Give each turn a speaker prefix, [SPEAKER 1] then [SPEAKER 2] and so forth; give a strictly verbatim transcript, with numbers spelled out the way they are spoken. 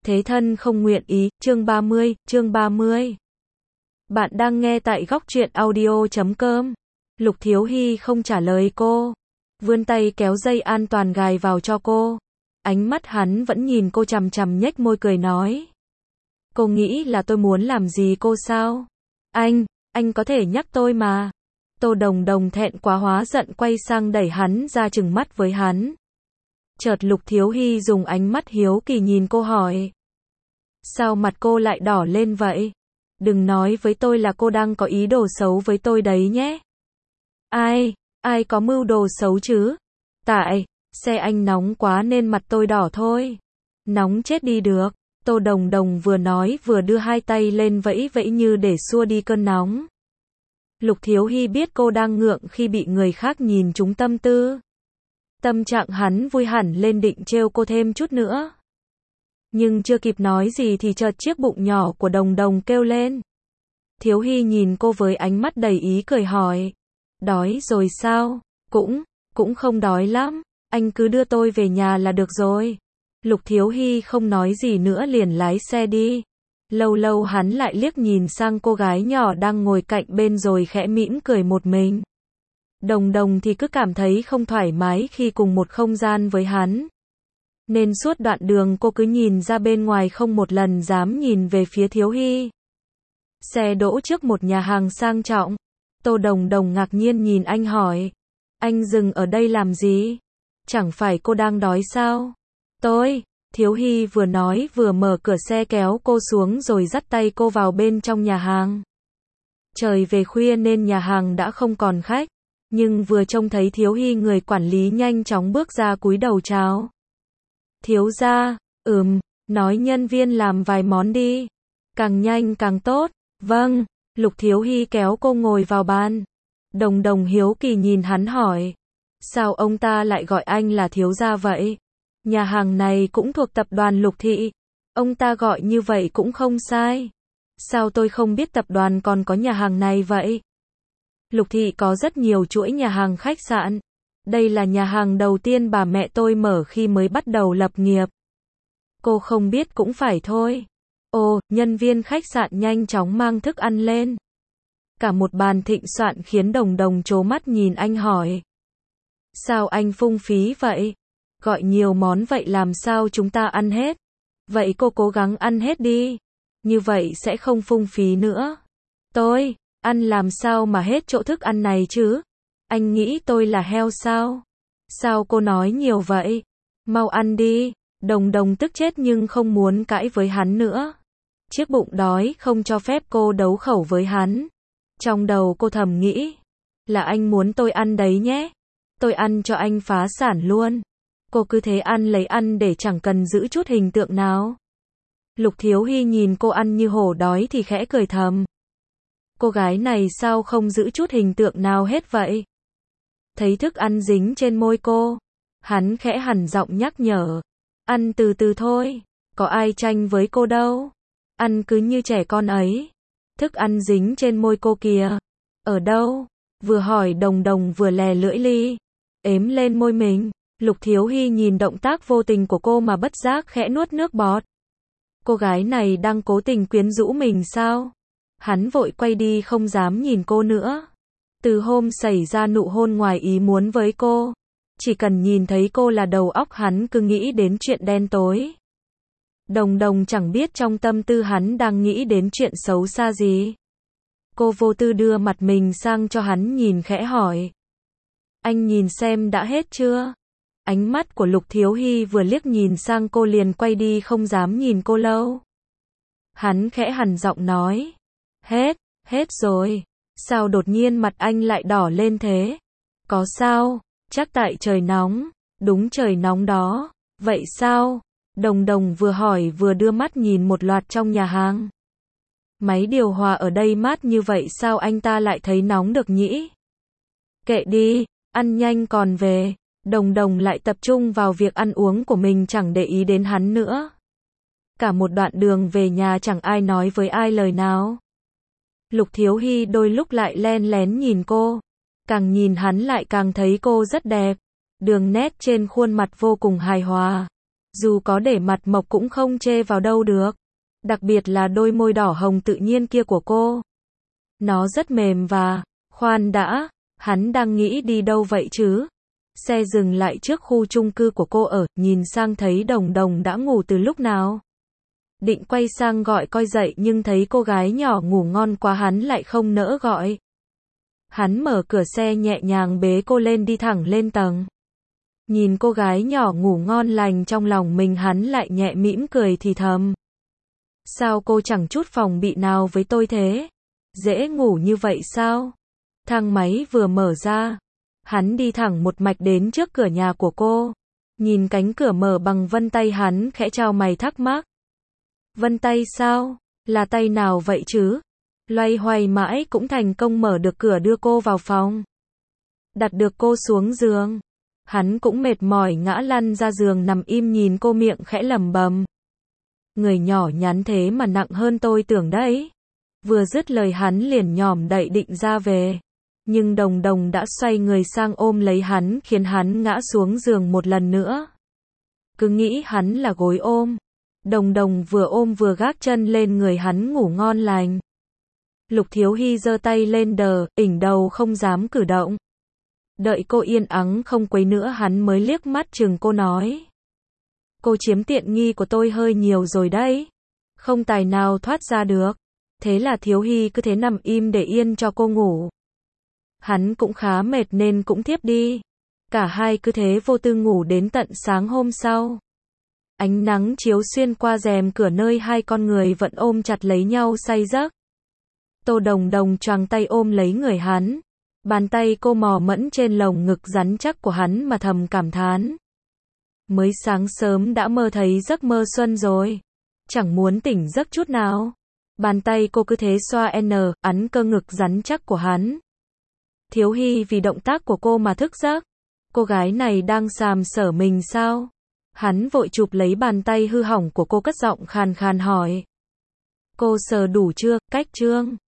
[SPEAKER 1] Thế thân không nguyện ý, chương ba mươi, chương ba mươi. Bạn đang nghe tại góc truyện audio chấm com. Lục Thiếu Hy không trả lời cô. Vươn tay kéo dây an toàn gài vào cho cô. Ánh mắt hắn vẫn nhìn cô chằm chằm, nhếch môi cười nói. Cô nghĩ là tôi muốn làm gì cô sao? Anh, anh có thể nhắc tôi mà. Tô Đồng Đồng thẹn quá hóa giận quay sang đẩy hắn ra trừng mắt với hắn. Chợt Lục Thiếu Hy dùng ánh mắt hiếu kỳ nhìn cô hỏi. Sao mặt cô lại đỏ lên vậy? Đừng nói với tôi là cô đang có ý đồ xấu với tôi đấy nhé. Ai, ai có mưu đồ xấu chứ? Tại, xe anh nóng quá nên mặt tôi đỏ thôi. Nóng chết đi được. Tô Đồng Đồng vừa nói vừa đưa hai tay lên vẫy vẫy như để xua đi cơn nóng. Lục Thiếu Hy biết cô đang ngượng khi bị người khác nhìn trúng tâm tư. Tâm trạng hắn vui hẳn lên, định trêu cô thêm chút nữa. Nhưng chưa kịp nói gì thì chợt chiếc bụng nhỏ của Đồng Đồng kêu lên. Thiếu Hy nhìn cô với ánh mắt đầy ý cười hỏi. Đói rồi sao? Cũng, cũng không đói lắm. Anh cứ đưa tôi về nhà là được rồi. Lục Thiếu Hy không nói gì nữa liền lái xe đi. Lâu lâu hắn lại liếc nhìn sang cô gái nhỏ đang ngồi cạnh bên rồi khẽ mỉm cười một mình. Đồng Đồng thì cứ cảm thấy không thoải mái khi cùng một không gian với hắn. Nên suốt đoạn đường cô cứ nhìn ra bên ngoài, không một lần dám nhìn về phía Thiếu Hy. Xe đỗ trước một nhà hàng sang trọng. Tô Đồng Đồng ngạc nhiên nhìn anh hỏi. Anh dừng ở đây làm gì? Chẳng phải cô đang đói sao? Tôi, Thiếu Hy vừa nói vừa mở cửa xe kéo cô xuống rồi dắt tay cô vào bên trong nhà hàng. Trời về khuya nên nhà hàng đã không còn khách. Nhưng vừa trông thấy Thiếu Hy, người quản lý nhanh chóng bước ra cúi đầu chào. Thiếu gia, ừm, nói nhân viên làm vài món đi. Càng nhanh càng tốt. Vâng, Lục Thiếu Hy kéo cô ngồi vào bàn. Đồng Đồng hiếu kỳ nhìn hắn hỏi. Sao ông ta lại gọi anh là thiếu gia vậy? Nhà hàng này cũng thuộc tập đoàn Lục Thị. Ông ta gọi như vậy cũng không sai. Sao tôi không biết tập đoàn còn có nhà hàng này vậy? Lục Thị có rất nhiều chuỗi nhà hàng khách sạn. Đây là nhà hàng đầu tiên bà mẹ tôi mở khi mới bắt đầu lập nghiệp. Cô không biết cũng phải thôi. Ồ, nhân viên khách sạn nhanh chóng mang thức ăn lên. Cả một bàn thịnh soạn khiến Đồng Đồng trố mắt nhìn anh hỏi. Sao anh phung phí vậy? Gọi nhiều món vậy làm sao chúng ta ăn hết? Vậy cô cố gắng ăn hết đi. Như vậy sẽ không phung phí nữa. Tôi, ăn làm sao mà hết chỗ thức ăn này chứ? Anh nghĩ tôi là heo sao? Sao cô nói nhiều vậy? Mau ăn đi. Đồng Đồng tức chết nhưng không muốn cãi với hắn nữa. Chiếc bụng đói không cho phép cô đấu khẩu với hắn. Trong đầu cô thầm nghĩ. Là anh muốn tôi ăn đấy nhé. Tôi ăn cho anh phá sản luôn. Cô cứ thế ăn lấy ăn để chẳng cần giữ chút hình tượng nào. Lục Thiếu Hy nhìn cô ăn như hổ đói thì khẽ cười thầm. Cô gái này sao không giữ chút hình tượng nào hết vậy? Thấy thức ăn dính trên môi cô, hắn khẽ hằn giọng nhắc nhở. Ăn từ từ thôi, có ai tranh với cô đâu. Ăn cứ như trẻ con ấy. Thức ăn dính trên môi cô kìa. Ở đâu? Vừa hỏi Đồng Đồng vừa lè lưỡi li. Ếm lên môi mình. Lục Thiếu Hy nhìn động tác vô tình của cô mà bất giác khẽ nuốt nước bọt. Cô gái này đang cố tình quyến rũ mình sao? Hắn vội quay đi không dám nhìn cô nữa. Từ hôm xảy ra nụ hôn ngoài ý muốn với cô, chỉ cần nhìn thấy cô là đầu óc hắn cứ nghĩ đến chuyện đen tối. Đồng Đồng chẳng biết trong tâm tư hắn đang nghĩ đến chuyện xấu xa gì. Cô vô tư đưa mặt mình sang cho hắn nhìn khẽ hỏi. Anh nhìn xem đã hết chưa? Ánh mắt của Lục Thiếu Hy vừa liếc nhìn sang cô liền quay đi không dám nhìn cô lâu. Hắn khẽ hằn giọng nói. Hết, hết rồi. Sao đột nhiên mặt anh lại đỏ lên thế? Có sao? Chắc tại trời nóng. Đúng trời nóng đó. Vậy sao? Đồng Đồng vừa hỏi vừa đưa mắt nhìn một loạt trong nhà hàng. Máy điều hòa ở đây mát như vậy sao anh ta lại thấy nóng được nhỉ? Kệ đi, ăn nhanh còn về. Đồng Đồng lại tập trung vào việc ăn uống của mình, chẳng để ý đến hắn nữa. Cả một đoạn đường về nhà chẳng ai nói với ai lời nào. Lục Thiếu Hy đôi lúc lại len lén nhìn cô. Càng nhìn hắn lại càng thấy cô rất đẹp. Đường nét trên khuôn mặt vô cùng hài hòa. Dù có để mặt mộc cũng không chê vào đâu được. Đặc biệt là đôi môi đỏ hồng tự nhiên kia của cô. Nó rất mềm và, khoan đã, hắn đang nghĩ đi đâu vậy chứ? Xe dừng lại trước khu chung cư của cô ở, nhìn sang thấy Đồng Đồng đã ngủ từ lúc nào. Định quay sang gọi coi dậy nhưng thấy cô gái nhỏ ngủ ngon quá hắn lại không nỡ gọi. Hắn mở cửa xe nhẹ nhàng bế cô lên đi thẳng lên tầng. Nhìn cô gái nhỏ ngủ ngon lành trong lòng mình hắn lại nhẹ mỉm cười thì thầm. Sao cô chẳng chút phòng bị nào với tôi thế? Dễ ngủ như vậy sao? Thang máy vừa mở ra. Hắn đi thẳng một mạch đến trước cửa nhà của cô. Nhìn cánh cửa mở bằng vân tay hắn khẽ chau mày thắc mắc. Vân tay sao? Là tay nào vậy chứ? Loay hoay mãi cũng thành công mở được cửa đưa cô vào phòng. Đặt được cô xuống giường. Hắn cũng mệt mỏi ngã lăn ra giường nằm im nhìn cô miệng khẽ lẩm bẩm. Người nhỏ nhắn thế mà nặng hơn tôi tưởng đấy. Vừa dứt lời hắn liền nhỏm đậy định ra về. Nhưng Đồng Đồng đã xoay người sang ôm lấy hắn khiến hắn ngã xuống giường một lần nữa. Cứ nghĩ hắn là gối ôm. Đồng Đồng vừa ôm vừa gác chân lên người hắn ngủ ngon lành. Lục Thiếu Hy giơ tay lên đờ, ỉnh đầu không dám cử động. Đợi cô yên ắng không quấy nữa hắn mới liếc mắt chừng cô nói. Cô chiếm tiện nghi của tôi hơi nhiều rồi đấy. Không tài nào thoát ra được. Thế là Thiếu Hy cứ thế nằm im để yên cho cô ngủ. Hắn cũng khá mệt nên cũng thiếp đi. Cả hai cứ thế vô tư ngủ đến tận sáng hôm sau. Ánh nắng chiếu xuyên qua rèm cửa nơi hai con người vẫn ôm chặt lấy nhau say giấc. Tô Đồng Đồng choàng tay ôm lấy người hắn. Bàn tay cô mò mẫm trên lồng ngực rắn chắc của hắn mà thầm cảm thán. Mới sáng sớm đã mơ thấy giấc mơ xuân rồi. Chẳng muốn tỉnh giấc chút nào. Bàn tay cô cứ thế xoa n, ấn cơ ngực rắn chắc của hắn. Thiếu Hy vì động tác của cô mà thức giấc. Cô gái này đang sàm sỡ mình sao? Hắn vội chụp lấy bàn tay hư hỏng của cô cất giọng khàn khàn hỏi. Cô sờ đủ chưa, cách chưa?